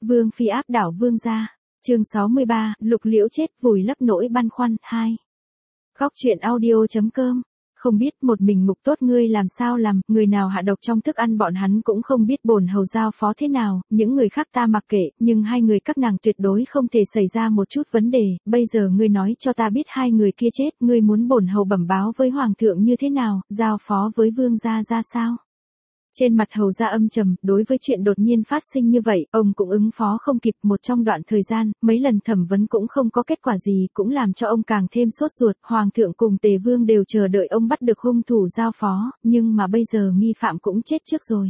Vương phi áp đảo vương gia. Chương 63, Lục Liễu chết vùi lấp nỗi băn khoăn 2. Góc truyện audio.com. Không biết một mình Ngục Tốt ngươi làm sao làm, người nào hạ độc trong thức ăn bọn hắn cũng không biết bổn hầu giao phó thế nào, những người khác ta mặc kệ, nhưng hai người các nàng tuyệt đối không thể xảy ra một chút vấn đề, bây giờ ngươi nói cho ta biết hai người kia chết, ngươi muốn bổn hầu bẩm báo với hoàng thượng như thế nào, giao phó với vương gia ra sao? Trên mặt hầu gia âm trầm, đối với chuyện đột nhiên phát sinh như vậy, ông cũng ứng phó không kịp. Một trong đoạn thời gian, mấy lần thẩm vấn cũng không có kết quả gì, cũng làm cho ông càng thêm sốt ruột. Hoàng thượng cùng Tề Vương đều chờ đợi ông bắt được hung thủ giao phó, nhưng mà bây giờ nghi phạm cũng chết trước rồi.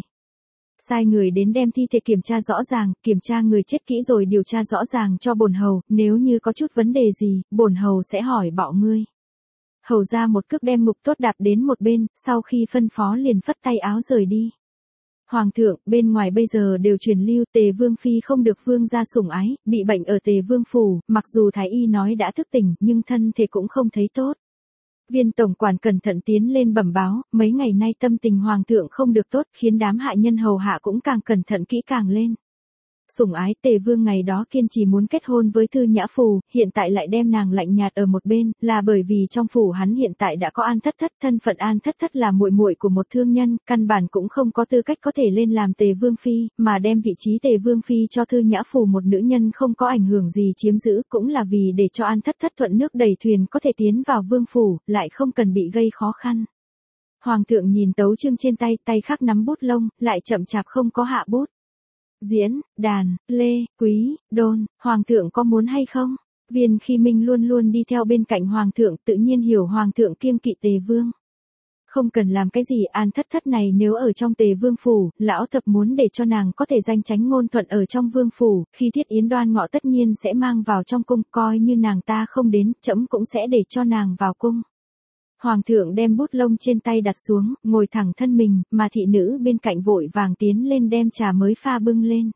Sai người đến đem thi thể kiểm tra rõ ràng, kiểm tra người chết kỹ rồi điều tra rõ ràng cho bổn hầu, nếu như có chút vấn đề gì, bổn hầu sẽ hỏi bọ ngươi. Hầu ra một cước đem Ngục Tốt đạp đến một bên, sau khi phân phó liền phất tay áo rời đi. Hoàng thượng, bên ngoài bây giờ đều truyền lưu Tề Vương phi không được vương gia sủng ái, bị bệnh ở Tề Vương phủ, mặc dù thái y nói đã thức tỉnh, nhưng thân thể cũng không thấy tốt. Viên tổng quản cẩn thận tiến lên bẩm báo, mấy ngày nay tâm tình hoàng thượng không được tốt, khiến đám hạ nhân hầu hạ cũng càng cẩn thận kỹ càng lên. Sủng ái Tề Vương ngày đó kiên trì muốn kết hôn với Thư Nhã Phù, hiện tại lại đem nàng lạnh nhạt ở một bên, là bởi vì trong phủ hắn hiện tại đã có An Thất Thất, thân phận An Thất Thất là muội muội của một thương nhân, căn bản cũng không có tư cách có thể lên làm Tề Vương phi, mà đem vị trí Tề Vương phi cho Thư Nhã Phù một nữ nhân không có ảnh hưởng gì chiếm giữ, cũng là vì để cho An Thất Thất thuận nước đẩy thuyền có thể tiến vào vương phủ, lại không cần bị gây khó khăn. Hoàng thượng nhìn tấu chương trên tay, tay khác nắm bút lông, lại chậm chạp không có hạ bút. Diễn, đàn, lê, quý, đôn, hoàng thượng có muốn hay không? Viên Khi Minh luôn luôn đi theo bên cạnh hoàng thượng, tự nhiên hiểu hoàng thượng kiêng kỵ Tề Vương. Không cần làm cái gì, An Thất Thất này nếu ở trong Tề Vương phủ, lão thập muốn để cho nàng có thể danh chánh ngôn thuận ở trong vương phủ, khi Thiết Yến Đoan Ngọ tất nhiên sẽ mang vào trong cung, coi như nàng ta không đến, trẫm cũng sẽ để cho nàng vào cung. Hoàng thượng đem bút lông trên tay đặt xuống, ngồi thẳng thân mình, mà thị nữ bên cạnh vội vàng tiến lên đem trà mới pha bưng lên.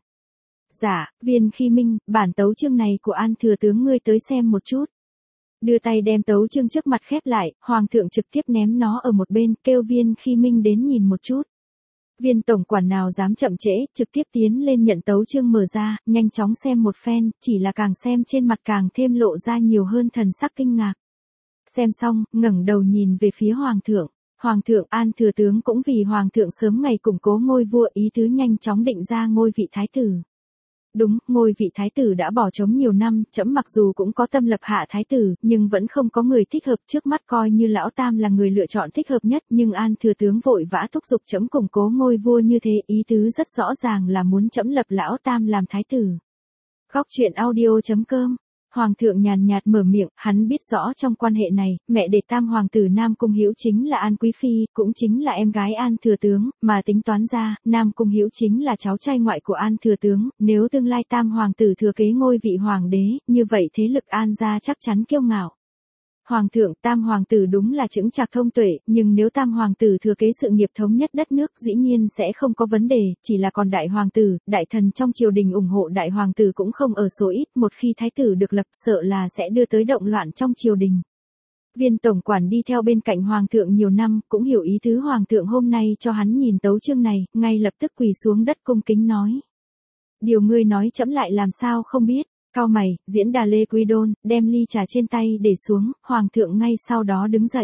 Dạ, Viên Khi Minh, bản tấu chương này của An thừa tướng ngươi tới xem một chút. Đưa tay đem tấu chương trước mặt khép lại, hoàng thượng trực tiếp ném nó ở một bên, kêu Viên Khi Minh đến nhìn một chút. Viên tổng quản nào dám chậm trễ, trực tiếp tiến lên nhận tấu chương mở ra, nhanh chóng xem một phen, chỉ là càng xem trên mặt càng thêm lộ ra nhiều hơn thần sắc kinh ngạc. Xem xong, ngẩng đầu nhìn về phía hoàng thượng. Hoàng thượng An thừa tướng cũng vì hoàng thượng sớm ngày củng cố ngôi vua ý tứ nhanh chóng định ra ngôi vị thái tử. Đúng, ngôi vị thái tử đã bỏ trống nhiều năm, trẫm mặc dù cũng có tâm lập hạ thái tử, nhưng vẫn không có người thích hợp, trước mắt coi như lão tam là người lựa chọn thích hợp nhất, nhưng An thừa tướng vội vã thúc giục trẫm củng cố ngôi vua như thế, ý tứ rất rõ ràng là muốn trẫm lập lão tam làm thái tử. Góc truyện audio.com. Hoàng thượng nhàn nhạt mở miệng, hắn biết rõ trong quan hệ này, mẹ đẻ tam hoàng tử Nam Cung Hữu chính là An Quý Phi, cũng chính là em gái An thừa tướng, mà tính toán ra, Nam Cung Hữu chính là cháu trai ngoại của An thừa tướng, nếu tương lai tam hoàng tử thừa kế ngôi vị hoàng đế, như vậy thế lực An gia chắc chắn kiêu ngạo. Hoàng thượng, tam hoàng tử đúng là chững chạc thông tuệ, nhưng nếu tam hoàng tử thừa kế sự nghiệp thống nhất đất nước dĩ nhiên sẽ không có vấn đề, chỉ là còn đại hoàng tử, đại thần trong triều đình ủng hộ đại hoàng tử cũng không ở số ít, một khi thái tử được lập sợ là sẽ đưa tới động loạn trong triều đình. Viên tổng quản đi theo bên cạnh hoàng thượng nhiều năm, cũng hiểu ý tứ hoàng thượng hôm nay cho hắn nhìn tấu chương này, ngay lập tức quỳ xuống đất cung kính nói. Điều ngươi nói trẫm lại làm sao không biết. Cau mày, diễn đà Lê Quý Đôn, đem ly trà trên tay để xuống, hoàng thượng ngay sau đó đứng dậy.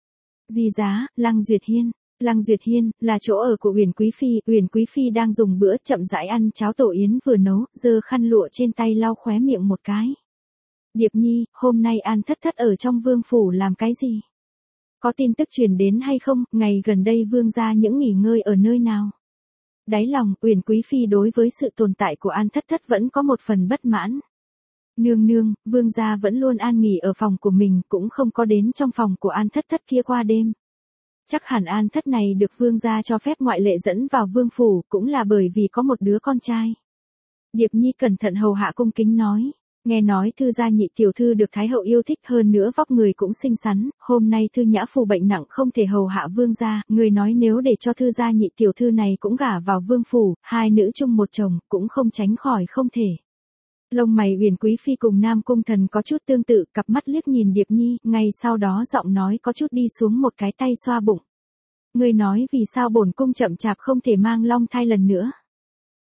Di giá, Lăng Duyệt Hiên. Lăng Duyệt Hiên, là chỗ ở của Uyển Quý Phi, Uyển Quý Phi đang dùng bữa chậm rãi ăn cháo tổ yến vừa nấu, giơ khăn lụa trên tay lau khóe miệng một cái. Điệp Nhi, hôm nay An Thất Thất ở trong vương phủ làm cái gì? Có tin tức truyền đến hay không, ngày gần đây vương gia những nghỉ ngơi ở nơi nào? Đáy lòng, Uyển Quý Phi đối với sự tồn tại của An Thất Thất vẫn có một phần bất mãn. Nương nương, vương gia vẫn luôn an nghỉ ở phòng của mình, cũng không có đến trong phòng của An Thất Thất kia qua đêm. Chắc hẳn An Thất này được vương gia cho phép ngoại lệ dẫn vào vương phủ, cũng là bởi vì có một đứa con trai. Điệp Nhi cẩn thận hầu hạ cung kính nói, nghe nói Thư gia nhị tiểu thư được thái hậu yêu thích, hơn nữa vóc người cũng xinh xắn, hôm nay Thư Nhã Phù bệnh nặng không thể hầu hạ vương gia, người nói nếu để cho Thư gia nhị tiểu thư này cũng gả vào vương phủ, hai nữ chung một chồng, cũng không tránh khỏi không thể. Lông mày Uyển Quý Phi cùng Nam Cung Thần có chút tương tự, cặp mắt liếc nhìn Điệp Nhi, ngay sau đó giọng nói có chút đi xuống một cái tay xoa bụng. Ngươi nói vì sao bổn cung chậm chạp không thể mang long thai lần nữa?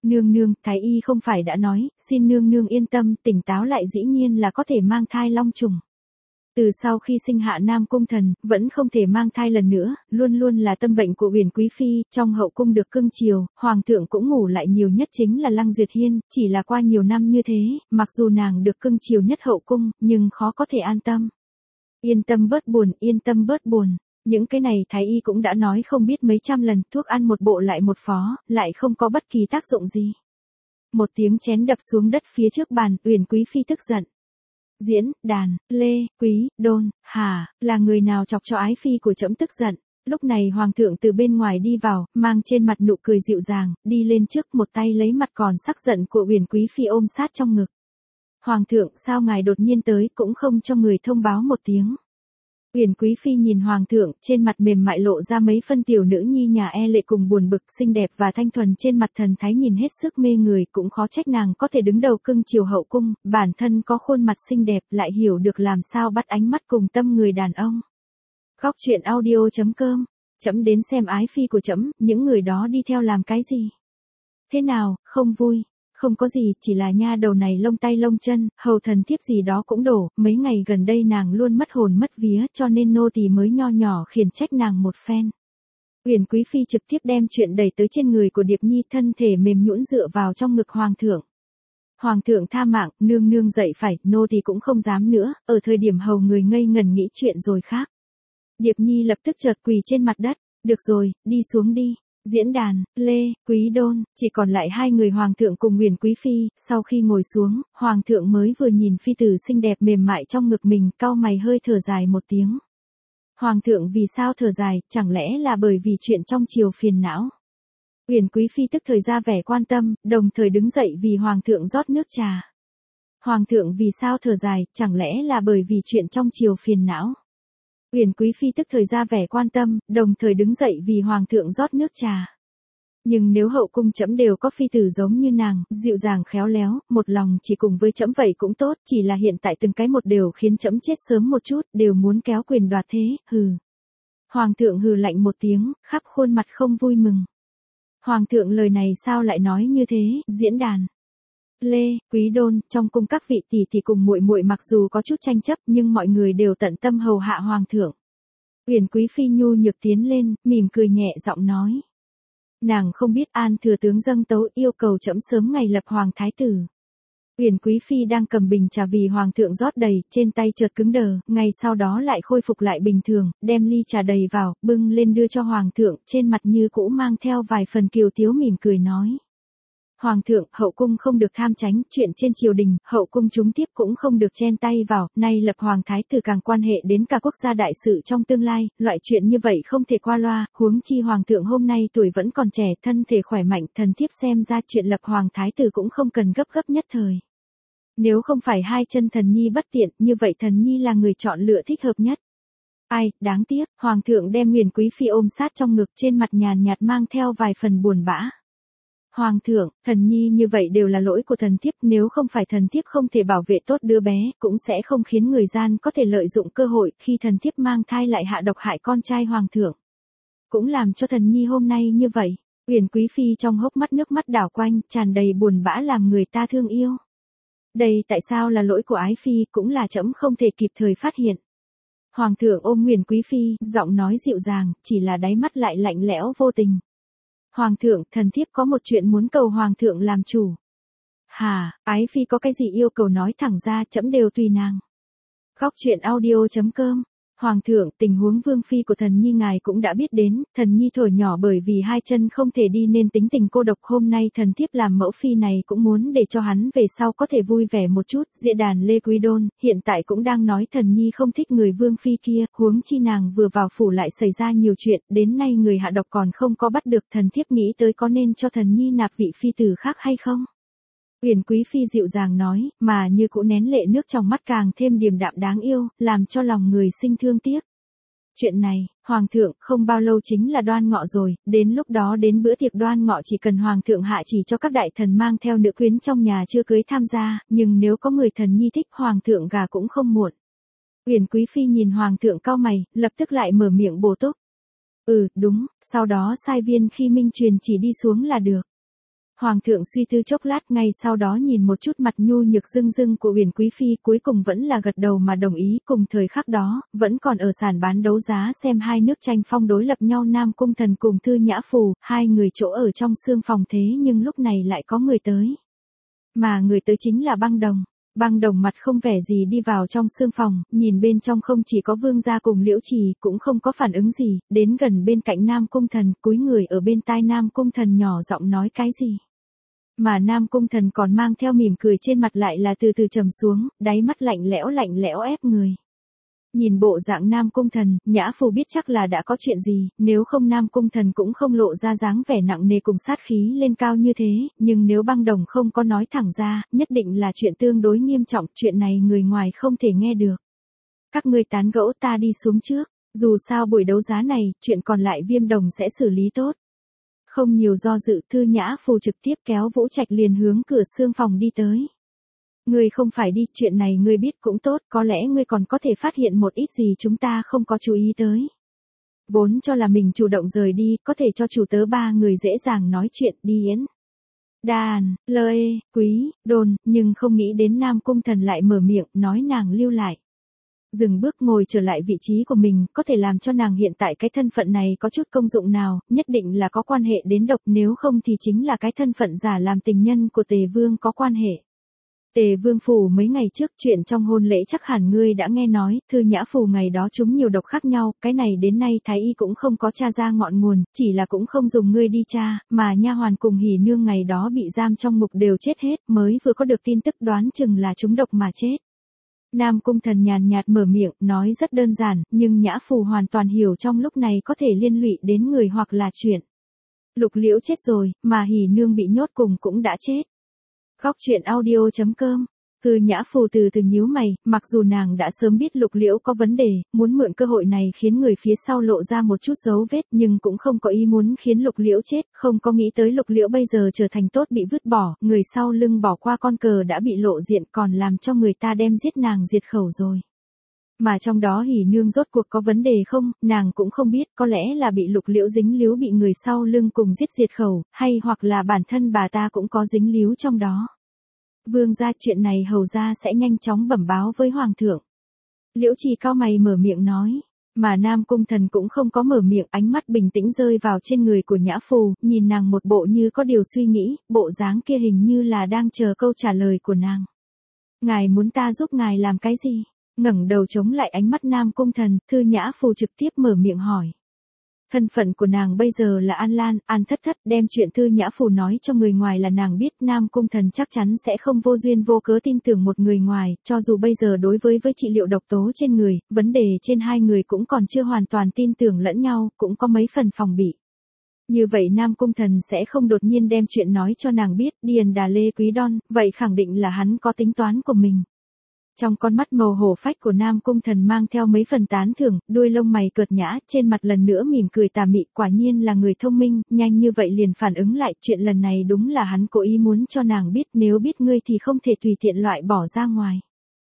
Nương nương, thái y không phải đã nói, xin nương nương yên tâm, tỉnh táo lại dĩ nhiên là có thể mang thai long trùng. Từ sau khi sinh hạ Nam Cung Thần, vẫn không thể mang thai lần nữa, luôn luôn là tâm bệnh của Uyển Quý Phi, trong hậu cung được cưng chiều, Hoàng thượng cũng ngủ lại nhiều nhất chính là Lăng Duyệt Hiên, chỉ là qua nhiều năm như thế, mặc dù nàng được cưng chiều nhất hậu cung, nhưng khó có thể an tâm. Yên tâm bớt buồn, yên tâm bớt buồn. Những cái này thái y cũng đã nói không biết mấy trăm lần, thuốc ăn một bộ lại một phó, lại không có bất kỳ tác dụng gì. Một tiếng chén đập xuống đất phía trước bàn, Uyển Quý Phi tức giận. Diễn, Đàn, Lê, Quý, Đôn, Hà, là người nào chọc cho ái phi của trẫm tức giận. Lúc này hoàng thượng từ bên ngoài đi vào, mang trên mặt nụ cười dịu dàng, đi lên trước một tay lấy mặt còn sắc giận của Uyển Quý Phi ôm sát trong ngực. Hoàng thượng, sao ngài đột nhiên tới cũng không cho người thông báo một tiếng. Uyển Quý Phi nhìn hoàng thượng, trên mặt mềm mại lộ ra mấy phân tiểu nữ nhi nhà e lệ cùng buồn bực, xinh đẹp và thanh thuần trên mặt thần thái nhìn hết sức mê người, cũng khó trách nàng có thể đứng đầu cưng chiều hậu cung, bản thân có khuôn mặt xinh đẹp lại hiểu được làm sao bắt ánh mắt cùng tâm người đàn ông. Góc truyện audio.com, trẫm đến xem ái phi của trẫm, những người đó đi theo làm cái gì? Thế nào, không vui? Không có gì, chỉ là nha đầu này lông tay lông chân, hầu thần thiếp gì đó cũng đổ, mấy ngày gần đây nàng luôn mất hồn mất vía, cho nên nô tỳ mới nho nhỏ khiển trách nàng một phen. Uyển Quý Phi trực tiếp đem chuyện đẩy tới trên người của Điệp Nhi, thân thể mềm nhũn dựa vào trong ngực hoàng thượng. Hoàng thượng tha mạng, nương nương dậy phải, nô tỳ cũng không dám nữa, ở thời điểm hầu người ngây ngần nghĩ chuyện rồi khác. Điệp Nhi lập tức chợt quỳ trên mặt đất, được rồi, đi xuống đi. Diễn Đàn, Lê, Quý Đôn, chỉ còn lại hai người hoàng thượng cùng Uyển Quý Phi, sau khi ngồi xuống, hoàng thượng mới vừa nhìn phi tử xinh đẹp mềm mại trong ngực mình, cau mày hơi thở dài một tiếng. Hoàng thượng vì sao thở dài, chẳng lẽ là bởi vì chuyện trong triều phiền não? Uyển Quý Phi tức thời ra vẻ quan tâm, đồng thời đứng dậy vì hoàng thượng rót nước trà. Hoàng thượng vì sao thở dài, chẳng lẽ là bởi vì chuyện trong triều phiền não? Uyển Quý Phi tức thời ra vẻ quan tâm, đồng thời đứng dậy vì hoàng thượng rót nước trà. Nhưng nếu hậu cung trẫm đều có phi tử giống như nàng, dịu dàng khéo léo, một lòng chỉ cùng với trẫm vậy cũng tốt, chỉ là hiện tại từng cái một đều khiến trẫm chết sớm một chút, đều muốn kéo quyền đoạt thế, hừ. Hoàng thượng hừ lạnh một tiếng, khắp khuôn mặt không vui mừng. Hoàng thượng lời này sao lại nói như thế? Diễn Đàn, Lê, Quý Đôn, trong cung các vị tỷ tỷ cùng muội muội mặc dù có chút tranh chấp, nhưng mọi người đều tận tâm hầu hạ hoàng thượng. Uyển Quý Phi nhu nhược tiến lên, mỉm cười nhẹ giọng nói. Nàng không biết An thừa tướng dâng tấu yêu cầu trẫm sớm ngày lập hoàng thái tử. Uyển Quý Phi đang cầm bình trà vì hoàng thượng rót đầy, trên tay chợt cứng đờ, ngay sau đó lại khôi phục lại bình thường, đem ly trà đầy vào, bưng lên đưa cho hoàng thượng, trên mặt như cũ mang theo vài phần kiều tiếu mỉm cười nói. Hoàng thượng, hậu cung không được tham tránh, chuyện trên triều đình, hậu cung chúng tiếp cũng không được chen tay vào, nay lập hoàng thái tử càng quan hệ đến cả quốc gia đại sự trong tương lai, loại chuyện như vậy không thể qua loa, huống chi hoàng thượng hôm nay tuổi vẫn còn trẻ, thân thể khỏe mạnh, thần thiếp xem ra chuyện lập hoàng thái tử cũng không cần gấp gấp nhất thời. Nếu không phải hai chân thần nhi bất tiện, như vậy thần nhi là người chọn lựa thích hợp nhất. Ai, đáng tiếc, hoàng thượng đem Uyển Quý Phi ôm sát trong ngực, trên mặt nhàn nhạt mang theo vài phần buồn bã. Hoàng thượng, thần nhi như vậy đều là lỗi của thần thiếp, nếu không phải thần thiếp không thể bảo vệ tốt đứa bé, cũng sẽ không khiến người gian có thể lợi dụng cơ hội khi thần thiếp mang thai lại hạ độc hại con trai hoàng thượng. Cũng làm cho thần nhi hôm nay như vậy. Uyển Quý Phi trong hốc mắt nước mắt đảo quanh, tràn đầy buồn bã làm người ta thương yêu. Đây tại sao là lỗi của ái phi, cũng là trẫm không thể kịp thời phát hiện. Hoàng thượng ôm Uyển Quý Phi, giọng nói dịu dàng, chỉ là đáy mắt lại lạnh lẽo vô tình. Hoàng thượng, thần thiếp có một chuyện muốn cầu hoàng thượng làm chủ. Hà, ái phi có cái gì yêu cầu nói thẳng ra, trẫm đều tùy nàng. Góc truyện audio.com. Hoàng thượng, tình huống vương phi của thần nhi ngài cũng đã biết đến, thần nhi thổi nhỏ bởi vì hai chân không thể đi nên tính tình cô độc, hôm nay thần thiếp làm mẫu phi này cũng muốn để cho hắn về sau có thể vui vẻ một chút. Diễn Đàn Lê Quý Đôn, hiện tại cũng đang nói thần nhi không thích người vương phi kia, huống chi nàng vừa vào phủ lại xảy ra nhiều chuyện, đến nay người hạ độc còn không có bắt được, thần thiếp nghĩ tới có nên cho thần nhi nạp vị phi tử khác hay không? Uyển Quý Phi dịu dàng nói, mà như cũ nén lệ nước trong mắt càng thêm điềm đạm đáng yêu, làm cho lòng người sinh thương tiếc. Chuyện này, Hoàng thượng, không bao lâu chính là đoan ngọ rồi, đến lúc đó đến bữa tiệc đoan ngọ chỉ cần Hoàng thượng hạ chỉ cho các đại thần mang theo nữ quyến trong nhà chưa cưới tham gia, nhưng nếu có người thần nhi thích Hoàng thượng gà cũng không muộn. Uyển Quý Phi nhìn Hoàng thượng cau mày, lập tức lại mở miệng bổ túc. Ừ, đúng, sau đó sai viên khi minh truyền chỉ đi xuống là được. Hoàng thượng suy tư chốc lát, ngay sau đó nhìn một chút mặt nhu nhược dưng dưng của Uyển Quý Phi, cuối cùng vẫn là gật đầu mà đồng ý. Cùng thời khắc đó, vẫn còn ở sàn bán đấu giá xem hai nước tranh phong đối lập nhau Nam Cung Thần cùng Thư Nhã Phù, hai người chỗ ở trong xương phòng, thế nhưng lúc này lại có người tới. Mà người tới chính là Băng Đồng. Băng Đồng mặt không vẻ gì đi vào trong xương phòng, nhìn bên trong không chỉ có Vương gia cùng Liễu Trì, cũng không có phản ứng gì, đến gần bên cạnh Nam Cung Thần, cúi người ở bên tai Nam Cung Thần nhỏ giọng nói cái gì. Mà Nam Cung Thần còn mang theo mỉm cười trên mặt lại là từ từ trầm xuống, đáy mắt lạnh lẽo ép người. Nhìn bộ dạng Nam Cung Thần, Nhã Phù biết chắc là đã có chuyện gì, nếu không Nam Cung Thần cũng không lộ ra dáng vẻ nặng nề cùng sát khí lên cao như thế, nhưng nếu Băng Đồng không có nói thẳng ra, nhất định là chuyện tương đối nghiêm trọng, chuyện này người ngoài không thể nghe được. Các ngươi tán gẫu, ta đi xuống trước, dù sao buổi đấu giá này, chuyện còn lại Viêm Đồng sẽ xử lý tốt. Không nhiều do dự, Thư Nhã Phù trực tiếp kéo Vũ Trạch liền hướng cửa xương phòng đi tới. Ngươi không phải đi, chuyện này ngươi biết cũng tốt, có lẽ ngươi còn có thể phát hiện một ít gì chúng ta không có chú ý tới. Vốn cho là mình chủ động rời đi, có thể cho chủ tớ ba người dễ dàng nói chuyện, đi Yến, Đàn, Lê, Quý, Đôn, nhưng không nghĩ đến Nam Cung Thần lại mở miệng, nói nàng lưu lại. Dừng bước ngồi trở lại vị trí của mình, có thể làm cho nàng hiện tại cái thân phận này có chút công dụng nào, nhất định là có quan hệ đến độc, nếu không thì chính là cái thân phận giả làm tình nhân của Tề Vương có quan hệ. Tề Vương phủ mấy ngày trước chuyện trong hôn lễ chắc hẳn ngươi đã nghe nói, Thư Nhã Phù ngày đó chúng nhiều độc khác nhau, cái này đến nay Thái Y cũng không có tra ra ngọn nguồn, chỉ là cũng không dùng ngươi đi tra, mà nha hoàn cùng Hỉ Nương ngày đó bị giam trong ngục đều chết hết, mới vừa có được tin tức đoán chừng là chúng độc mà chết. Nam Cung Thần nhàn nhạt mở miệng, nói rất đơn giản, nhưng Nhã Phù hoàn toàn hiểu trong lúc này có thể liên lụy đến người hoặc là chuyện. Lục Liễu chết rồi, mà Hỉ Nương bị nhốt cùng cũng đã chết. Góc truyện audio.com. Thư Nhã Phù từ từ nhíu mày, mặc dù nàng đã sớm biết Lục Liễu có vấn đề, muốn mượn cơ hội này khiến người phía sau lộ ra một chút dấu vết, nhưng cũng không có ý muốn khiến Lục Liễu chết, không có nghĩ tới Lục Liễu bây giờ trở thành tốt bị vứt bỏ, người sau lưng bỏ qua con cờ đã bị lộ diện, còn làm cho người ta đem giết nàng diệt khẩu rồi. Mà trong đó Hỉ Nương rốt cuộc có vấn đề không, nàng cũng không biết, có lẽ là bị Lục Liễu dính líu bị người sau lưng cùng giết diệt khẩu, hay hoặc là bản thân bà ta cũng có dính líu trong đó. Vương gia, chuyện này hầu gia sẽ nhanh chóng bẩm báo với Hoàng thượng. Liễu Trì cao mày mở miệng nói, mà Nam Cung Thần cũng không có mở miệng, ánh mắt bình tĩnh rơi vào trên người của Nhã Phù, nhìn nàng một bộ như có điều suy nghĩ, bộ dáng kia hình như là đang chờ câu trả lời của nàng. Ngài muốn ta giúp ngài làm cái gì? Ngẩng đầu chống lại ánh mắt Nam Cung Thần, Thư Nhã Phù trực tiếp mở miệng hỏi. Thân phận của nàng bây giờ là An Lan, An Thất Thất, đem chuyện Thư Nhã Phù nói cho người ngoài là nàng biết, Nam Cung Thần chắc chắn sẽ không vô duyên vô cớ tin tưởng một người ngoài, cho dù bây giờ đối với trị liệu độc tố trên người, vấn đề trên hai người cũng còn chưa hoàn toàn tin tưởng lẫn nhau, cũng có mấy phần phòng bị. Như vậy Nam Cung Thần sẽ không đột nhiên đem chuyện nói cho nàng biết, Điền Đà Lê Quý Đon, vậy khẳng định là hắn có tính toán của mình. Trong con mắt màu hổ phách của Nam Cung Thần mang theo mấy phần tán thưởng, đuôi lông mày cợt nhã, trên mặt lần nữa mỉm cười tà mị, quả nhiên là người thông minh, nhanh như vậy liền phản ứng lại, chuyện lần này đúng là hắn cố ý muốn cho nàng biết, nếu biết ngươi thì không thể tùy tiện loại bỏ ra ngoài.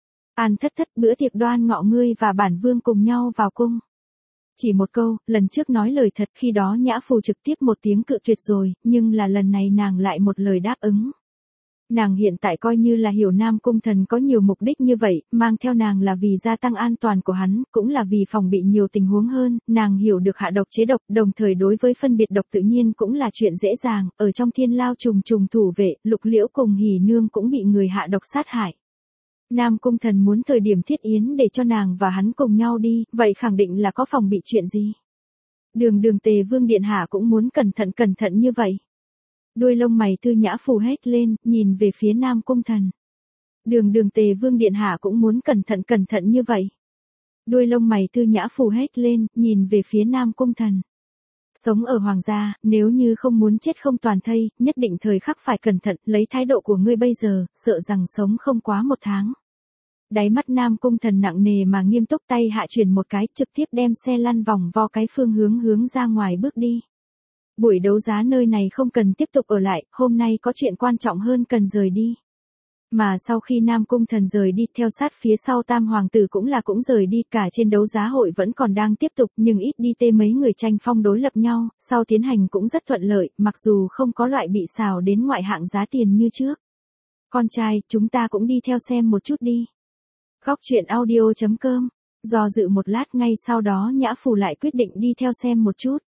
An Thất Thất, bữa tiệc đoan ngọ ngươi và bản vương cùng nhau vào cung. Chỉ một câu, lần trước nói lời thật, khi đó Nhã Phù trực tiếp một tiếng cự tuyệt rồi, nhưng là lần này nàng lại một lời đáp ứng. Nàng hiện tại coi như là hiểu Nam Cung Thần có nhiều mục đích như vậy, mang theo nàng là vì gia tăng an toàn của hắn, cũng là vì phòng bị nhiều tình huống hơn, nàng hiểu được hạ độc chế độc, đồng thời đối với phân biệt độc tự nhiên cũng là chuyện dễ dàng, ở trong Thiên Lao trùng trùng thủ vệ, Lục Liễu cùng Hỉ Nương cũng bị người hạ độc sát hại. Nam Cung Thần muốn thời điểm thiết yến để cho nàng và hắn cùng nhau đi, vậy khẳng định là có phòng bị chuyện gì. Đường Tề Vương điện hạ cũng muốn cẩn thận như vậy. Đuôi lông mày Thư Nhã Phù hét lên, nhìn về phía Nam Cung Thần. Đường Tề Vương điện hạ cũng muốn cẩn thận như vậy. Đuôi lông mày Thư Nhã Phù hét lên, nhìn về phía Nam Cung Thần. Sống ở hoàng gia, nếu như không muốn chết không toàn thây, nhất định thời khắc phải cẩn thận, lấy thái độ của ngươi bây giờ, sợ rằng sống không quá 1 tháng. Đáy mắt Nam Cung Thần nặng nề mà nghiêm túc, tay hạ chuyển một cái, trực tiếp đem xe lăn vòng vo cái phương hướng ra ngoài bước đi. Buổi đấu giá nơi này không cần tiếp tục ở lại, hôm nay có chuyện quan trọng hơn cần rời đi. Mà sau khi Nam Cung Thần rời đi, theo sát phía sau Tam Hoàng tử cũng rời đi, cả trên đấu giá hội vẫn còn đang tiếp tục, nhưng ít đi tê mấy người tranh phong đối lập nhau, sau tiến hành cũng rất thuận lợi, mặc dù không có loại bị xào đến ngoại hạng giá tiền như trước. Con trai, chúng ta cũng đi theo xem một chút đi. Góc truyện audio.com. Do dự một lát, ngay sau đó Nhã Phù lại quyết định đi theo xem một chút.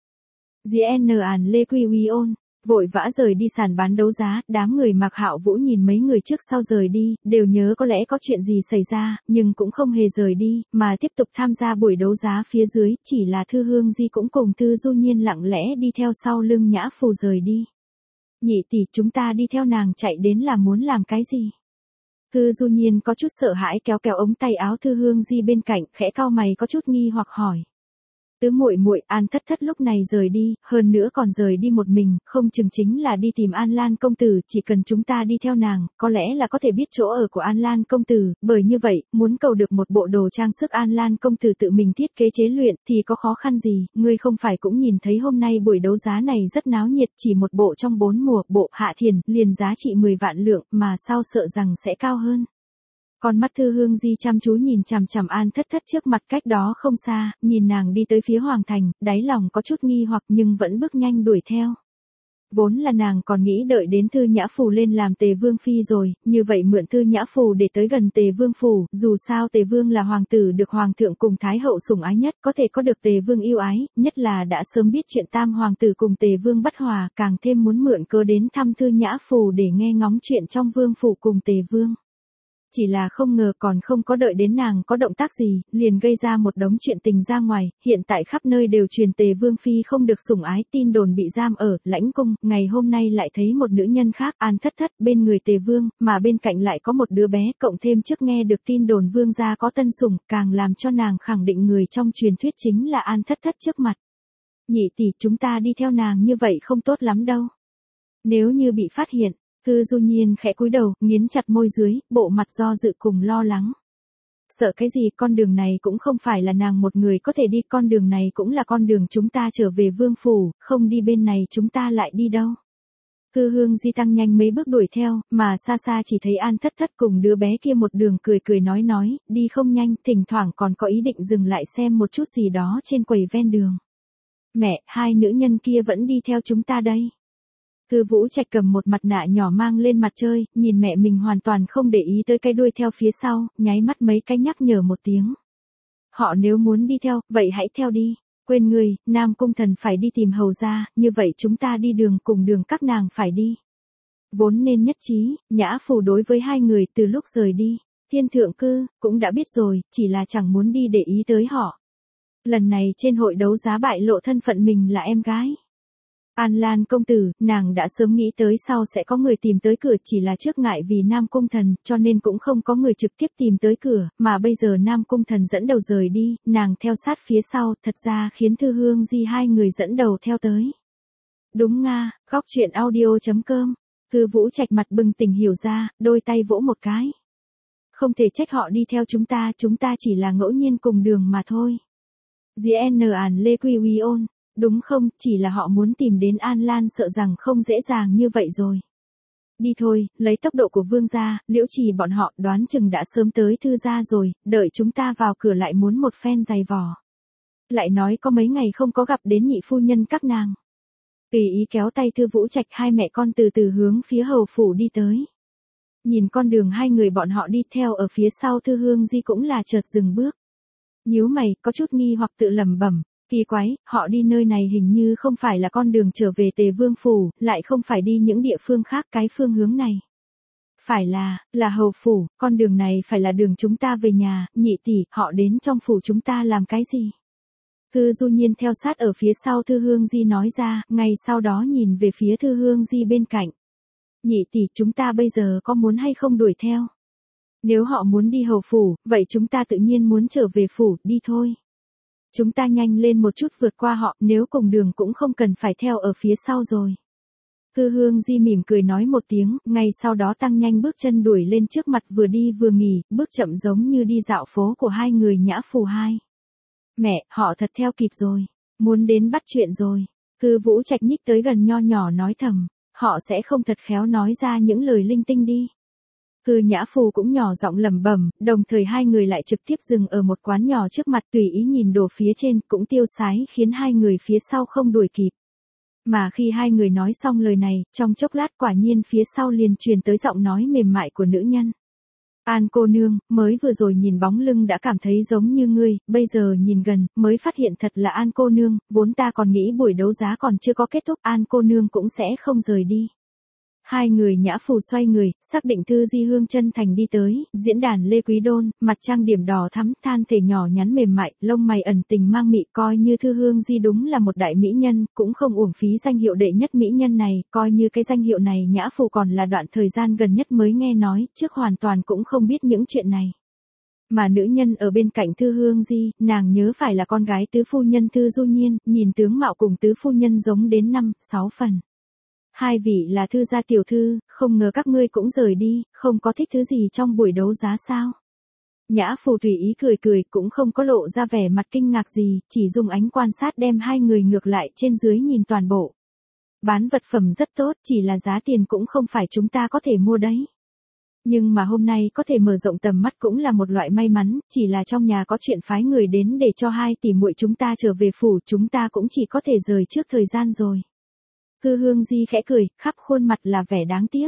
GN An Lê Quy Uy Ôn. Vội vã rời đi sàn bán đấu giá, đám người Mạc Hạo Vũ nhìn mấy người trước sau rời đi, đều nhớ có lẽ có chuyện gì xảy ra, nhưng cũng không hề rời đi, mà tiếp tục tham gia buổi đấu giá phía dưới, chỉ là Thư Hương Di cũng cùng Thư Du Nhiên lặng lẽ đi theo sau lưng Nhã Phù rời đi. Nhị tỷ, chúng ta đi theo nàng chạy đến là muốn làm cái gì? Thư Du Nhiên có chút sợ hãi kéo kéo ống tay áo Thư Hương Di bên cạnh, khẽ cau mày có chút nghi hoặc hỏi. Tứ muội muội, An Thất Thất lúc này rời đi, hơn nữa còn rời đi một mình, không chừng chính là đi tìm An Lan công tử, chỉ cần chúng ta đi theo nàng, có lẽ là có thể biết chỗ ở của An Lan công tử, bởi như vậy, muốn cầu được một bộ đồ trang sức An Lan công tử tự mình thiết kế chế luyện thì có khó khăn gì, ngươi không phải cũng nhìn thấy hôm nay buổi đấu giá này rất náo nhiệt, chỉ một bộ trong 4 mùa, bộ Hạ Thiền, liền giá trị 10 vạn lượng, mà sao sợ rằng sẽ cao hơn. Con mắt Thư Hương Di chăm chú nhìn chằm chằm An Thất Thất trước mặt cách đó không xa, nhìn nàng đi tới phía Hoàng Thành, đáy lòng có chút nghi hoặc nhưng vẫn bước nhanh đuổi theo. Vốn là nàng còn nghĩ đợi đến Thư Nhã Phù lên làm Tề Vương Phi rồi, như vậy mượn Thư Nhã Phù để tới gần Tề Vương Phủ, dù sao Tề Vương là hoàng tử được Hoàng thượng cùng Thái hậu sủng ái nhất, có thể có được Tề Vương yêu ái, nhất là đã sớm biết chuyện Tam Hoàng tử cùng Tề Vương bất hòa, càng thêm muốn mượn cớ đến thăm Thư Nhã Phù để nghe ngóng chuyện trong Vương Phủ cùng Tề Vương. Chỉ là không ngờ còn không có đợi đến nàng có động tác gì, liền gây ra một đống chuyện tình ra ngoài, hiện tại khắp nơi đều truyền Tề Vương Phi không được sủng ái, tin đồn bị giam ở Lãnh Cung, ngày hôm nay lại thấy một nữ nhân khác, An Thất Thất, bên người Tề Vương, mà bên cạnh lại có một đứa bé, cộng thêm trước nghe được tin đồn Vương gia có tân sủng, càng làm cho nàng khẳng định người trong truyền thuyết chính là An Thất Thất trước mặt. Nhị tỷ, chúng ta đi theo nàng như vậy không tốt lắm đâu. Nếu như bị phát hiện, Thư Du Nhiên khẽ cúi đầu, nghiến chặt môi dưới, bộ mặt do dự cùng lo lắng. Sợ cái gì, con đường này cũng không phải là nàng một người có thể đi, con đường này cũng là con đường chúng ta trở về Vương Phủ, không đi bên này chúng ta lại đi đâu. Thư Hương Di tăng nhanh mấy bước đuổi theo, mà xa xa chỉ thấy An Thất Thất cùng đứa bé kia một đường cười cười nói, đi không nhanh, thỉnh thoảng còn có ý định dừng lại xem một chút gì đó trên quầy ven đường. Mẹ, hai nữ nhân kia vẫn đi theo chúng ta đây. Thư Vũ Trạch cầm một mặt nạ nhỏ mang lên mặt chơi, nhìn mẹ mình hoàn toàn không để ý tới cái đuôi theo phía sau, nháy mắt mấy cái nhắc nhở một tiếng. Họ nếu muốn đi theo, vậy hãy theo đi. Quên người, Nam Cung Thần phải đi tìm hầu ra, như vậy chúng ta đi đường cùng đường các nàng phải đi. Vốn nên nhất trí, Nhã Phù đối với hai người từ lúc rời đi. Thiên Thượng Cư, cũng đã biết rồi, chỉ là chẳng muốn đi để ý tới họ. Lần này trên hội đấu giá bại lộ thân phận mình là em gái. An Lan công tử, nàng đã sớm nghĩ tới sau sẽ có người tìm tới cửa, chỉ là trước ngại vì Nam Cung Thần, cho nên cũng không có người trực tiếp tìm tới cửa, mà bây giờ Nam Cung Thần dẫn đầu rời đi, nàng theo sát phía sau, thật ra khiến Thư Hương Di hai người dẫn đầu theo tới. Đúng nga, góc truyện audio.com. Thư Vũ Trạch mặt bừng tỉnh hiểu ra, đôi tay vỗ một cái. Không thể trách họ đi theo chúng ta chỉ là ngẫu nhiên cùng đường mà thôi. GN An Lê Quy Uy Ôn. Đúng không, chỉ là họ muốn tìm đến An Lan, sợ rằng không dễ dàng như vậy rồi. Đi thôi, lấy tốc độ của Vương gia, Liễu Trì bọn họ đoán chừng đã sớm tới Thư gia rồi, đợi chúng ta vào cửa lại muốn một phen giày vò. Lại nói có mấy ngày không có gặp đến nhị phu nhân các nàng. Tùy ý kéo tay Thư Vũ Trạch, hai mẹ con từ từ hướng phía hầu phủ đi tới. Nhìn con đường hai người bọn họ đi theo ở phía sau, Thư Hương Di cũng là chợt dừng bước. Nhíu mày, có chút nghi hoặc tự lẩm bẩm. Kỳ quái, họ đi nơi này hình như không phải là con đường trở về Tề Vương Phủ, lại không phải đi những địa phương khác, cái phương hướng này. Phải là hầu phủ, con đường này phải là đường chúng ta về nhà, nhị tỷ, họ đến trong phủ chúng ta làm cái gì? Thư Du Nhiên theo sát ở phía sau Thư Hương Di nói ra, ngay sau đó nhìn về phía Thư Hương Di bên cạnh. Nhị tỷ, chúng ta bây giờ có muốn hay không đuổi theo? Nếu họ muốn đi hầu phủ, vậy chúng ta tự nhiên muốn trở về phủ, đi thôi. Chúng ta nhanh lên một chút vượt qua họ, nếu cùng đường cũng không cần phải theo ở phía sau rồi. Thư Hương Di mỉm cười nói một tiếng, ngay sau đó tăng nhanh bước chân đuổi lên trước mặt, vừa đi vừa nghỉ, bước chậm giống như đi dạo phố của hai người Nhã Phù hai. Mẹ, họ thật theo kịp rồi, muốn đến bắt chuyện rồi. Thư Vũ Trạch nhích tới gần nho nhỏ nói thầm, họ sẽ không thật khéo nói ra những lời linh tinh đi. Thư Nhã Phù cũng nhỏ giọng lẩm bẩm, đồng thời hai người lại trực tiếp dừng ở một quán nhỏ trước mặt tùy ý nhìn đồ phía trên cũng tiêu sái khiến hai người phía sau không đuổi kịp. Mà khi hai người nói xong lời này, trong chốc lát quả nhiên phía sau liền truyền tới giọng nói mềm mại của nữ nhân. An cô nương, mới vừa rồi nhìn bóng lưng đã cảm thấy giống như ngươi, bây giờ nhìn gần, mới phát hiện thật là An cô nương, vốn ta còn nghĩ buổi đấu giá còn chưa có kết thúc, An cô nương cũng sẽ không rời đi. Hai người Nhã Phù xoay người, xác định Thư Di Hương chân thành đi tới, diễn đàn Lê Quý Đôn, mặt trang điểm đỏ thắm, than thể nhỏ nhắn mềm mại, lông mày ẩn tình mang mị, coi như Thư Hương Di đúng là một đại mỹ nhân, cũng không uổng phí danh hiệu đệ nhất mỹ nhân này, coi như cái danh hiệu này Nhã Phù còn là đoạn thời gian gần nhất mới nghe nói, trước hoàn toàn cũng không biết những chuyện này. Mà nữ nhân ở bên cạnh Thư Hương Di, nàng nhớ phải là con gái tứ phu nhân Thư Du Nhiên, nhìn tướng mạo cùng tứ phu nhân giống đến 5-6 phần. Hai vị là Thư gia tiểu thư, không ngờ các ngươi cũng rời đi, không có thích thứ gì trong buổi đấu giá sao? Nhã Phù tùy ý cười cười cũng không có lộ ra vẻ mặt kinh ngạc gì, chỉ dùng ánh quan sát đem hai người ngược lại trên dưới nhìn toàn bộ. Bán vật phẩm rất tốt, chỉ là giá tiền cũng không phải chúng ta có thể mua đấy. Nhưng mà hôm nay có thể mở rộng tầm mắt cũng là một loại may mắn, chỉ là trong nhà có chuyện phái người đến để cho hai tỷ muội chúng ta trở về phủ, chúng ta cũng chỉ có thể rời trước thời gian rồi. Thư Hương Di khẽ cười, khắp khuôn mặt là vẻ đáng tiếc.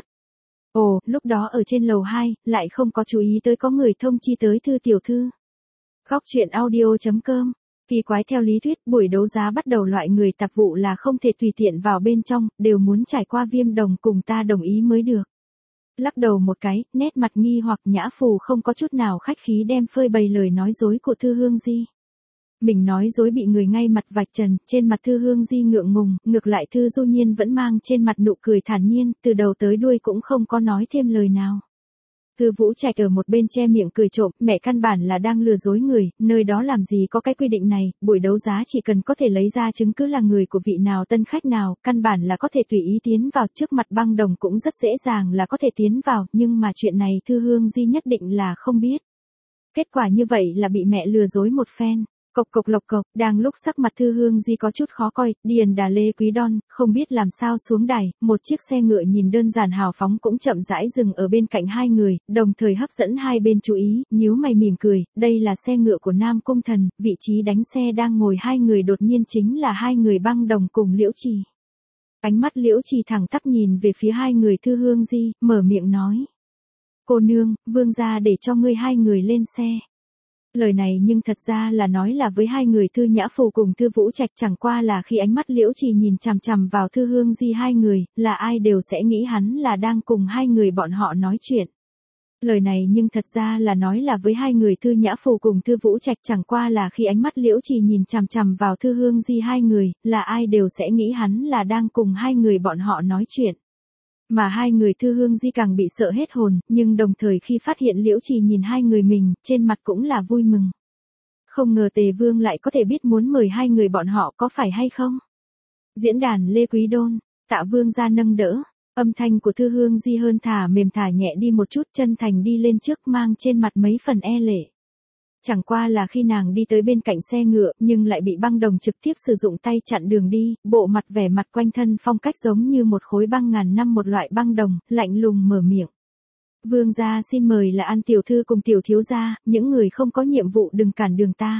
Ồ, lúc đó ở trên lầu 2, lại không có chú ý tới có người thông chi tới Thư tiểu thư. Góc truyện audio.com. Kỳ quái theo lý thuyết, buổi đấu giá bắt đầu loại người tạp vụ là không thể tùy tiện vào bên trong, đều muốn trải qua Viêm Đồng cùng ta đồng ý mới được. Lắc đầu một cái, nét mặt nghi hoặc Nhã Phù không có chút nào khách khí đem phơi bày lời nói dối của Thư Hương Di. Mình nói dối bị người ngay mặt vạch trần, trên mặt Thư Hương Di ngượng ngùng, ngược lại Thư Du Nhiên vẫn mang trên mặt nụ cười thản nhiên, từ đầu tới đuôi cũng không có nói thêm lời nào. Thư Vũ Trạch ở một bên che miệng cười trộm, mẹ căn bản là đang lừa dối người, nơi đó làm gì có cái quy định này, buổi đấu giá chỉ cần có thể lấy ra chứng cứ là người của vị nào tân khách nào, căn bản là có thể tùy ý tiến vào, trước mặt Băng Đồng cũng rất dễ dàng là có thể tiến vào, nhưng mà chuyện này Thư Hương Di nhất định là không biết. Kết quả như vậy là bị mẹ lừa dối một phen. Cộc cộc lộc cộc, đang lúc sắc mặt Thư Hương Di có chút khó coi, Điền Đà Lê Quý Đon, không biết làm sao xuống đài, một chiếc xe ngựa nhìn đơn giản hào phóng cũng chậm rãi dừng ở bên cạnh hai người, đồng thời hấp dẫn hai bên chú ý, nhíu mày mỉm cười, đây là xe ngựa của Nam Cung Thần, vị trí đánh xe đang ngồi hai người đột nhiên chính là hai người Băng Đồng cùng Liễu Trì. Ánh mắt Liễu Trì thẳng tắp nhìn về phía hai người Thư Hương Di, mở miệng nói. Cô nương, vương gia để cho ngươi hai người lên xe. Lời này nhưng thật ra là nói là với hai người Thư Nhã Phù cùng Thư Vũ Trạch, chẳng qua là khi ánh mắt Liễu Trì nhìn chằm chằm vào Thư Hương Di hai người, là ai đều sẽ nghĩ hắn là đang cùng hai người bọn họ nói chuyện. Lời này nhưng thật ra là nói là với hai người Thư Nhã Phù cùng Thư Vũ Trạch, chẳng qua là khi ánh mắt Liễu Trì nhìn chằm chằm vào Thư Hương Di hai người, là ai đều sẽ nghĩ hắn là đang cùng hai người bọn họ nói chuyện. Mà hai người Thư Hương Di càng bị sợ hết hồn, nhưng đồng thời khi phát hiện Liễu Trì nhìn hai người mình, trên mặt cũng là vui mừng. Không ngờ Tề Vương lại có thể biết muốn mời hai người bọn họ, có phải hay không? Diễn đàn Lê Quý Đôn, Tạ Vương ra nâng đỡ, âm thanh của Thư Hương Di hơn thả mềm thả nhẹ đi một chút, chân thành đi lên trước mang trên mặt mấy phần e lệ. Chẳng qua là khi nàng đi tới bên cạnh xe ngựa, nhưng lại bị Băng Đồng trực tiếp sử dụng tay chặn đường đi, bộ mặt vẻ mặt quanh thân phong cách giống như một khối băng ngàn năm, một loại băng đồng, lạnh lùng mở miệng. Vương gia xin mời là An tiểu thư cùng tiểu thiếu gia, những người không có nhiệm vụ đừng cản đường ta.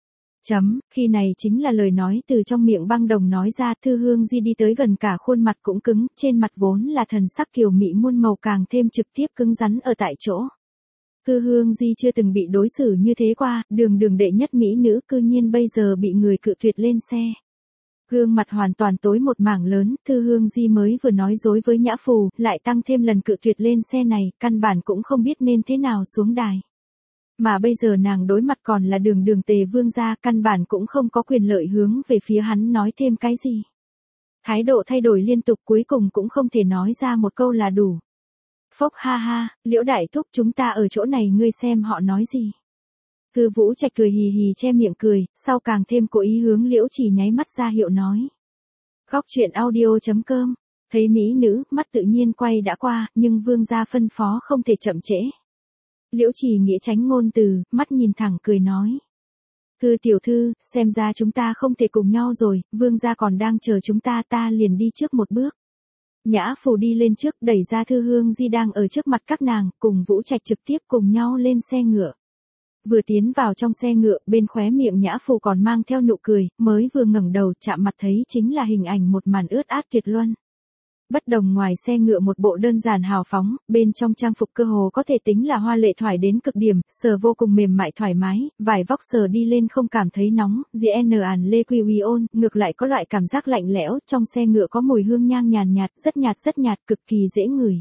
Khi này chính là lời nói từ trong miệng Băng Đồng nói ra. Thư Hương Di đi tới gần, cả khuôn mặt cũng cứng, trên mặt vốn là thần sắc kiều mị muôn màu càng thêm trực tiếp cứng rắn ở tại chỗ. Thư Hương Di chưa từng bị đối xử như thế qua, đường đường đệ nhất mỹ nữ cư nhiên bây giờ bị người cự tuyệt lên xe. Gương mặt hoàn toàn tối một mảng lớn, Thư Hương Di mới vừa nói dối với Nhã Phù, lại tăng thêm lần cự tuyệt lên xe này, căn bản cũng không biết nên thế nào xuống đài. Mà bây giờ nàng đối mặt còn là đường đường Tề Vương gia, căn bản cũng không có quyền lợi hướng về phía hắn nói thêm cái gì. Thái độ thay đổi liên tục, cuối cùng cũng không thể nói ra một câu là đủ. Phốc ha ha, Liễu đại thúc, chúng ta ở chỗ này ngươi xem họ nói gì. Thư Vũ Trạch cười hì hì che miệng cười, sau càng thêm cố ý hướng Liễu Trì nháy mắt ra hiệu nói. Góc truyện audio.com, thấy mỹ nữ, mắt tự nhiên quay đã qua, nhưng vương gia phân phó không thể chậm trễ. Liễu Trì nghĩa tránh ngôn từ, mắt nhìn thẳng cười nói. Thư tiểu thư, xem ra chúng ta không thể cùng nhau rồi, vương gia còn đang chờ chúng ta, ta liền đi trước một bước. Nhã Phù đi lên trước đẩy ra Thư Hương Di đang ở trước mặt các nàng, cùng Vũ Trạch trực tiếp cùng nhau lên xe ngựa. Vừa tiến vào trong xe ngựa, bên khóe miệng Nhã Phù còn mang theo nụ cười, mới vừa ngẩng đầu chạm mặt thấy chính là hình ảnh một màn ướt át tuyệt luân. Bất đồng ngoài xe ngựa một bộ đơn giản hào phóng, bên trong trang phục cơ hồ có thể tính là hoa lệ thoải đến cực điểm, sờ vô cùng mềm mại thoải mái, vải vóc sờ đi lên không cảm thấy nóng, GN Lê Quy Uy ôn, ngược lại có loại cảm giác lạnh lẽo, trong xe ngựa có mùi hương nhang nhàn nhạt, rất nhạt, cực kỳ dễ ngửi.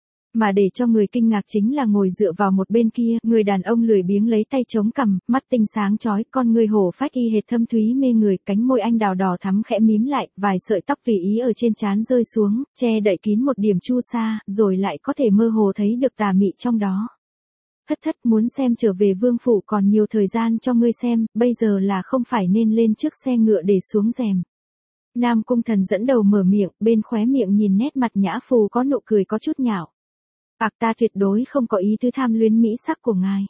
Mà để cho người kinh ngạc chính là ngồi dựa vào một bên kia, người đàn ông lười biếng lấy tay chống cằm, mắt tinh sáng chói, con người hổ phách y hệt thâm thúy mê người, cánh môi anh đào đỏ thắm khẽ mím lại, vài sợi tóc tùy ý ở trên trán rơi xuống, che đậy kín một điểm chu sa, rồi lại có thể mơ hồ thấy được tà mị trong đó. Thất muốn xem trở về vương phủ còn nhiều thời gian cho ngươi xem, bây giờ là không phải nên lên trước xe ngựa để xuống rèm. Nam Cung Thần dẫn đầu mở miệng, bên khóe miệng nhìn nét mặt Nhã Phù có nụ cười có chút nhạo. Ta tuyệt đối không có ý tứ tham luyến mỹ sắc của ngài.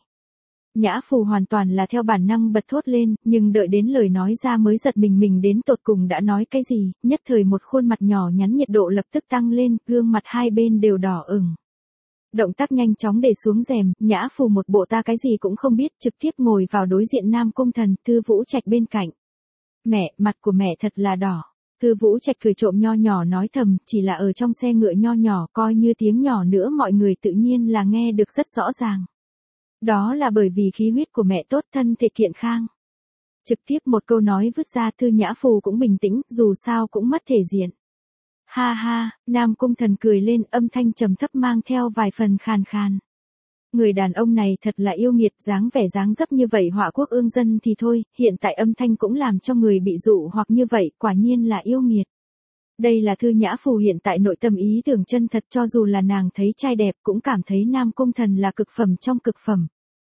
Nhã Phù hoàn toàn là theo bản năng bật thốt lên, nhưng đợi đến lời nói ra mới giật mình đến tột cùng đã nói cái gì, nhất thời một khuôn mặt nhỏ nhắn nhiệt độ lập tức tăng lên, gương mặt hai bên đều đỏ ửng. Động tác nhanh chóng để xuống rèm, Nhã Phù một bộ ta cái gì cũng không biết, trực tiếp ngồi vào đối diện Nam Cung Thần, Thư Vũ Trạch bên cạnh. Mẹ, mặt của mẹ thật là đỏ. Thư Vũ Trạch cười trộm nho nhỏ nói thầm, chỉ là ở trong xe ngựa nho nhỏ, coi như tiếng nhỏ nữa mọi người tự nhiên là nghe được rất rõ ràng. Đó là bởi vì khí huyết của mẹ tốt, thân thể kiện khang. Trực tiếp một câu nói vứt ra, Thư Nhã Phù cũng bình tĩnh, dù sao cũng mất thể diện. Ha ha, Nam Cung Thần cười lên, âm thanh trầm thấp mang theo vài phần khàn khàn. Người đàn ông này thật là yêu nghiệt, dáng vẻ dáng dấp như vậy họa quốc ương dân thì thôi, hiện tại âm thanh cũng làm cho người bị dụ hoặc như vậy, quả nhiên là yêu nghiệt. Đây là Thư Nhã Phù hiện tại nội tâm ý tưởng chân thật, cho dù là nàng thấy trai đẹp cũng cảm thấy Nam Cung Thần là cực phẩm trong cực phẩm.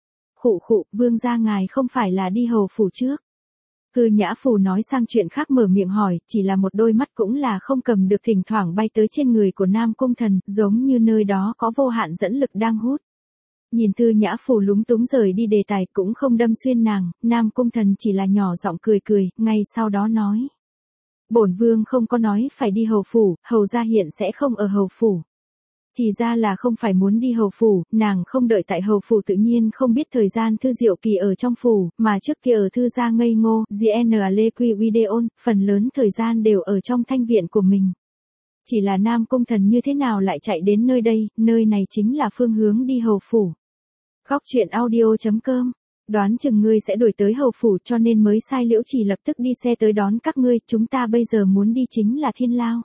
Khụ, vương gia ngài không phải là đi hầu phủ trước. Thư Nhã Phù nói sang chuyện khác mở miệng hỏi, chỉ là một đôi mắt cũng là không cầm được thỉnh thoảng bay tới trên người của Nam Cung Thần, giống như nơi đó có vô hạn dẫn lực đang hút. Nhìn Thư Nhã Phù lúng túng rời đi đề tài cũng không đâm xuyên nàng, Nam Cung Thần chỉ là nhỏ giọng cười, ngay sau đó nói. Bổn vương không có nói phải đi hầu phủ, hầu gia hiện sẽ không ở hầu phủ. Thì ra là không phải muốn đi hầu phủ, nàng không đợi tại hầu phủ tự nhiên không biết thời gian Thư Diệu Kỳ ở trong phủ, mà trước kia ở Thư gia ngây ngô, GN Lê Quy Videon, phần lớn thời gian đều ở trong thanh viện của mình. Chỉ là Nam Cung Thần như thế nào lại chạy đến nơi đây, nơi này chính là phương hướng đi hầu phủ. Góc truyện audio.com, đoán chừng ngươi sẽ đuổi tới hầu phủ cho nên mới sai Liễu Chỉ lập tức đi xe tới đón các ngươi, chúng ta bây giờ muốn đi chính là Thiên Lao.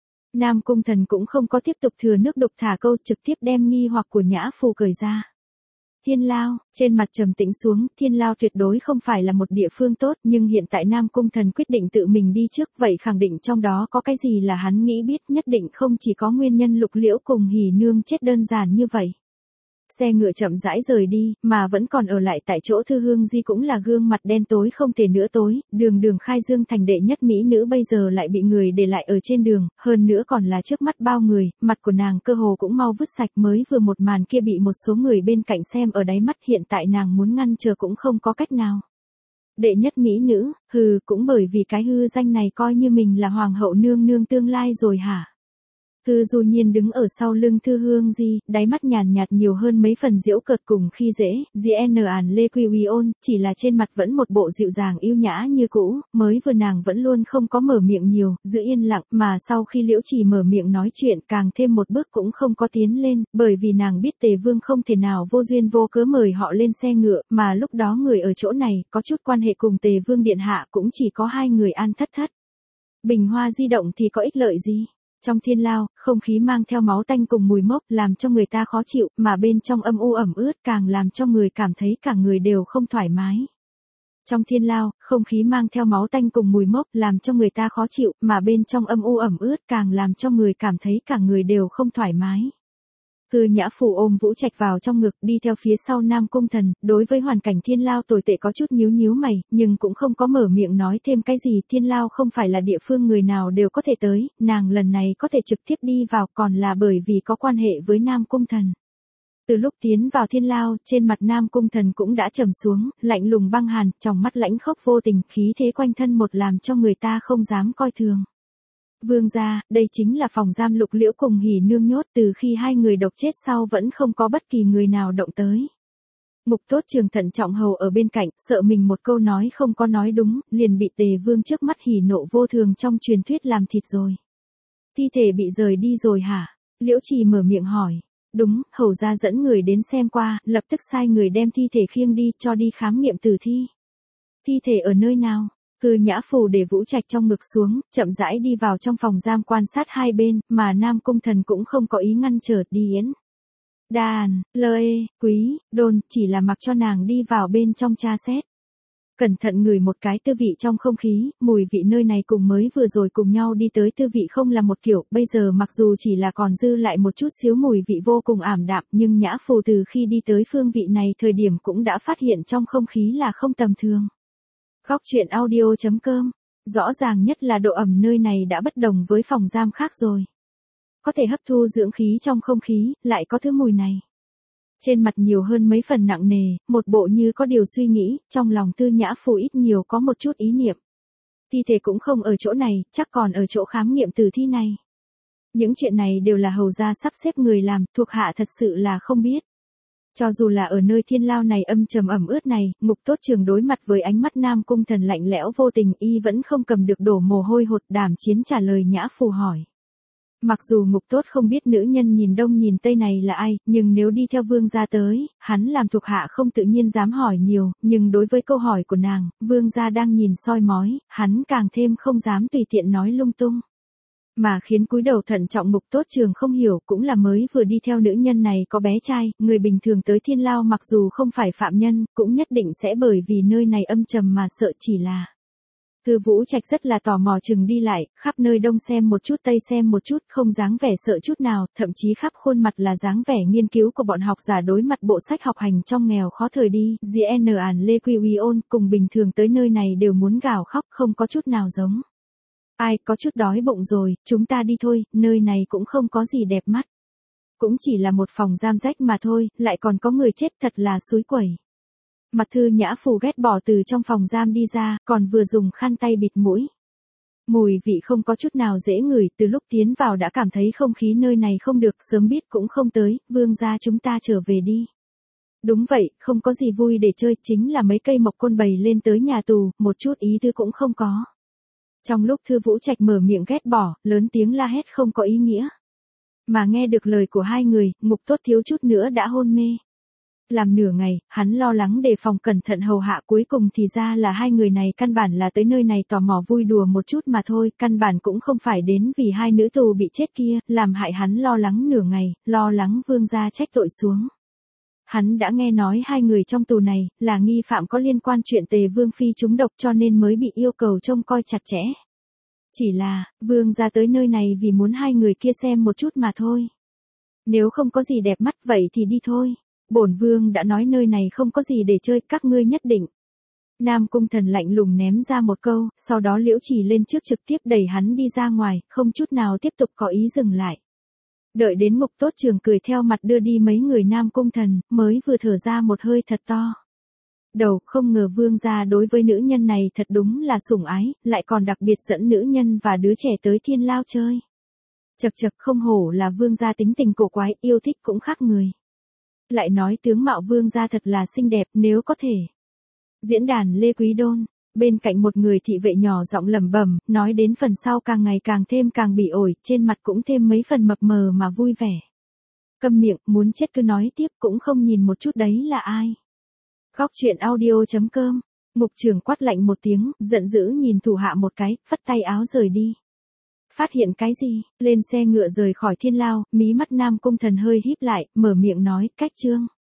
Nam Cung Thần cũng không có tiếp tục thừa nước đục thả câu, trực tiếp đem nghi hoặc của Nhã Phù cởi ra. Thiên Lao, trên mặt trầm tĩnh xuống, Thiên Lao tuyệt đối không phải là một địa phương tốt, nhưng hiện tại Nam Cung Thần quyết định tự mình đi trước, vậy khẳng định trong đó có cái gì là hắn nghĩ biết, nhất định không chỉ có nguyên nhân Lục Liễu cùng Hỉ Nương chết đơn giản như vậy. Xe ngựa chậm rãi rời đi, mà vẫn còn ở lại tại chỗ Thư Hương Di cũng là gương mặt đen tối không thể nữa tối, đường khai dương thành đệ nhất mỹ nữ bây giờ lại bị người để lại ở trên đường, hơn nữa còn là trước mắt bao người, mặt của nàng cơ hồ cũng mau vứt sạch, mới vừa một màn kia bị một số người bên cạnh xem ở đáy mắt, hiện tại nàng muốn ngăn chờ cũng không có cách nào. Đệ nhất mỹ nữ, cũng bởi vì cái hư danh này coi như mình là hoàng hậu nương nương tương lai rồi hả? Thư Du Nhiên đứng ở sau lưng Thư Hương Di, đáy mắt nhàn nhạt nhiều hơn mấy phần giễu cợt cùng khi dễ, GN Lê Quy Uy ôn, chỉ là trên mặt vẫn một bộ dịu dàng yêu nhã như cũ, mới vừa nàng vẫn luôn không có mở miệng nhiều, giữ yên lặng, mà sau khi Liễu Chỉ mở miệng nói chuyện càng thêm một bước cũng không có tiến lên, bởi vì nàng biết Tề Vương không thể nào vô duyên vô cớ mời họ lên xe ngựa, mà lúc đó người ở chỗ này, có chút quan hệ cùng Tề Vương Điện Hạ cũng chỉ có hai người An Thất Thất. Bình Hoa di động thì có ích lợi gì? Trong Thiên Lao, không khí mang theo máu tanh cùng mùi mốc làm cho người ta khó chịu, mà bên trong âm u ẩm ướt càng làm cho người cảm thấy cả người đều không thoải mái. Trong Thiên Lao, không khí mang theo máu tanh cùng mùi mốc làm cho người ta khó chịu, mà bên trong âm u ẩm ướt càng làm cho người cảm thấy cả người đều không thoải mái. Thư Nhã Phù ôm Vũ Trạch vào trong ngực, đi theo phía sau Nam Cung Thần, đối với hoàn cảnh Thiên Lao tồi tệ có chút nhíu mày, nhưng cũng không có mở miệng nói thêm cái gì, Thiên Lao không phải là địa phương người nào đều có thể tới, nàng lần này có thể trực tiếp đi vào còn là bởi vì có quan hệ với Nam Cung Thần. Từ lúc tiến vào Thiên Lao, trên mặt Nam Cung Thần cũng đã trầm xuống, lạnh lùng băng hàn, trong mắt lãnh khốc vô tình, khí thế quanh thân một làm cho người ta không dám coi thường. Vương gia, đây chính là phòng giam Lục Liễu cùng Hỉ Nương nhốt, từ khi hai người độc chết sau vẫn không có bất kỳ người nào động tới. Mục Tốt Trường thận trọng hầu ở bên cạnh, sợ mình một câu nói không có nói đúng, liền bị Tề Vương trước mắt hỉ nộ vô thường trong truyền thuyết làm thịt rồi. Thi thể bị rời đi rồi hả? Liễu Trì mở miệng hỏi. Đúng, hầu gia dẫn người đến xem qua, lập tức sai người đem thi thể khiêng đi, cho đi khám nghiệm tử thi. Thi thể ở nơi nào? Cư Nhã Phù để Vũ Trạch trong ngực xuống, chậm rãi đi vào trong phòng giam quan sát hai bên, mà Nam Cung Thần cũng không có ý ngăn trở đi yến. Đàn, Lê, Quý, Đôn, chỉ là mặc cho nàng đi vào bên trong tra xét. Cẩn thận ngửi một cái tư vị trong không khí, mùi vị nơi này cùng mới vừa rồi cùng nhau đi tới tư vị không là một kiểu, bây giờ mặc dù chỉ là còn dư lại một chút xíu mùi vị vô cùng ảm đạm, nhưng Nhã Phù từ khi đi tới phương vị này thời điểm cũng đã phát hiện trong không khí là không tầm thường. Góc truyện audio.com, rõ ràng nhất là độ ẩm nơi này đã bất đồng với phòng giam khác rồi. Có thể hấp thu dưỡng khí trong không khí, lại có thứ mùi này. Trên mặt nhiều hơn mấy phần nặng nề, một bộ như có điều suy nghĩ, trong lòng Tư Nhã Phù ít nhiều có một chút ý niệm. Thi thể cũng không ở chỗ này, chắc còn ở chỗ khám nghiệm tử thi này. Những chuyện này đều là hầu gia sắp xếp người làm, thuộc hạ thật sự là không biết. Cho dù là ở nơi thiên lao này âm trầm ẩm ướt này, Mục Tốt Trường đối mặt với ánh mắt Nam Cung Thần lạnh lẽo vô tình, y vẫn không cầm được đổ mồ hôi hột, đảm chiến trả lời Nhã Phù hỏi. Mặc dù Mục Tốt không biết nữ nhân nhìn đông nhìn tây này là ai, nhưng nếu đi theo Vương gia tới, hắn làm thuộc hạ không tự nhiên dám hỏi nhiều, nhưng đối với câu hỏi của nàng, Vương gia đang nhìn soi mói, hắn càng thêm không dám tùy tiện nói lung tung. Mà khiến cúi đầu thận trọng Mục Tốt Trường không hiểu cũng là mới vừa đi theo nữ nhân này có bé trai, người bình thường tới thiên lao mặc dù không phải phạm nhân, cũng nhất định sẽ bởi vì nơi này âm trầm mà sợ chỉ là. Thư Vũ Trạch rất là tò mò chừng đi lại, khắp nơi đông xem một chút tây xem một chút, không dáng vẻ sợ chút nào, thậm chí khắp khuôn mặt là dáng vẻ nghiên cứu của bọn học giả đối mặt bộ sách học hành trong nghèo khó thời đi, GN Ản Lê Quy Uy Ôn, cùng bình thường tới nơi này đều muốn gào khóc, không có chút nào giống. Ai, có chút đói bụng rồi, chúng ta đi thôi, nơi này cũng không có gì đẹp mắt. Cũng chỉ là một phòng giam rách mà thôi, lại còn có người chết thật là xúi quẩy. Mặt Thư Nhã Phù ghét bỏ từ trong phòng giam đi ra, còn vừa dùng khăn tay bịt mũi. Mùi vị không có chút nào dễ ngửi, từ lúc tiến vào đã cảm thấy không khí nơi này không được, sớm biết cũng không tới, Vương gia chúng ta trở về đi. Đúng vậy, không có gì vui để chơi, chính là mấy cây mộc côn bày lên tới nhà tù, một chút ý tư cũng không có. Trong lúc Thư Vũ Trạch mở miệng ghét bỏ, lớn tiếng la hét không có ý nghĩa. Mà nghe được lời của hai người, Mục Tốt thiếu chút nữa đã hôn mê. Làm nửa ngày, hắn lo lắng đề phòng cẩn thận hầu hạ, cuối cùng thì ra là hai người này căn bản là tới nơi này tò mò vui đùa một chút mà thôi, căn bản cũng không phải đến vì hai nữ tù bị chết kia, làm hại hắn lo lắng nửa ngày, lo lắng Vương gia trách tội xuống. Hắn đã nghe nói hai người trong tù này là nghi phạm có liên quan chuyện Tề Vương phi trúng độc cho nên mới bị yêu cầu trông coi chặt chẽ. Chỉ là, Vương gia tới nơi này vì muốn hai người kia xem một chút mà thôi. Nếu không có gì đẹp mắt vậy thì đi thôi. Bổn Vương đã nói nơi này không có gì để chơi, các ngươi nhất định. Nam Cung Thần lạnh lùng ném ra một câu, sau đó Liễu Trì lên trước trực tiếp đẩy hắn đi ra ngoài, không chút nào tiếp tục có ý dừng lại. Đợi đến Mục Tốt Trường cười theo mặt đưa đi mấy người Nam Cung Thần, mới vừa thở ra một hơi thật to. Đầu, không ngờ Vương gia đối với nữ nhân này thật đúng là sủng ái, lại còn đặc biệt dẫn nữ nhân và đứa trẻ tới thiên lao chơi. Chật chật, không hổ là Vương gia tính tình cổ quái, yêu thích cũng khác người. Lại nói tướng mạo Vương gia thật là xinh đẹp, nếu có thể. Diễn đàn Lê Quý Đôn, bên cạnh một người thị vệ nhỏ giọng lẩm bẩm, nói đến phần sau càng ngày càng bị ổi, trên mặt cũng thêm mấy phần mập mờ mà vui vẻ. Câm miệng, muốn chết cứ nói tiếp, cũng không nhìn một chút đấy là ai. Góc truyện audio.com, Mục Trường quát lạnh một tiếng, giận dữ nhìn thủ hạ một cái, phất tay áo rời đi. Phát hiện cái gì, lên xe ngựa rời khỏi thiên lao, mí mắt Nam Cung Thần hơi híp lại, mở miệng nói, cách chương.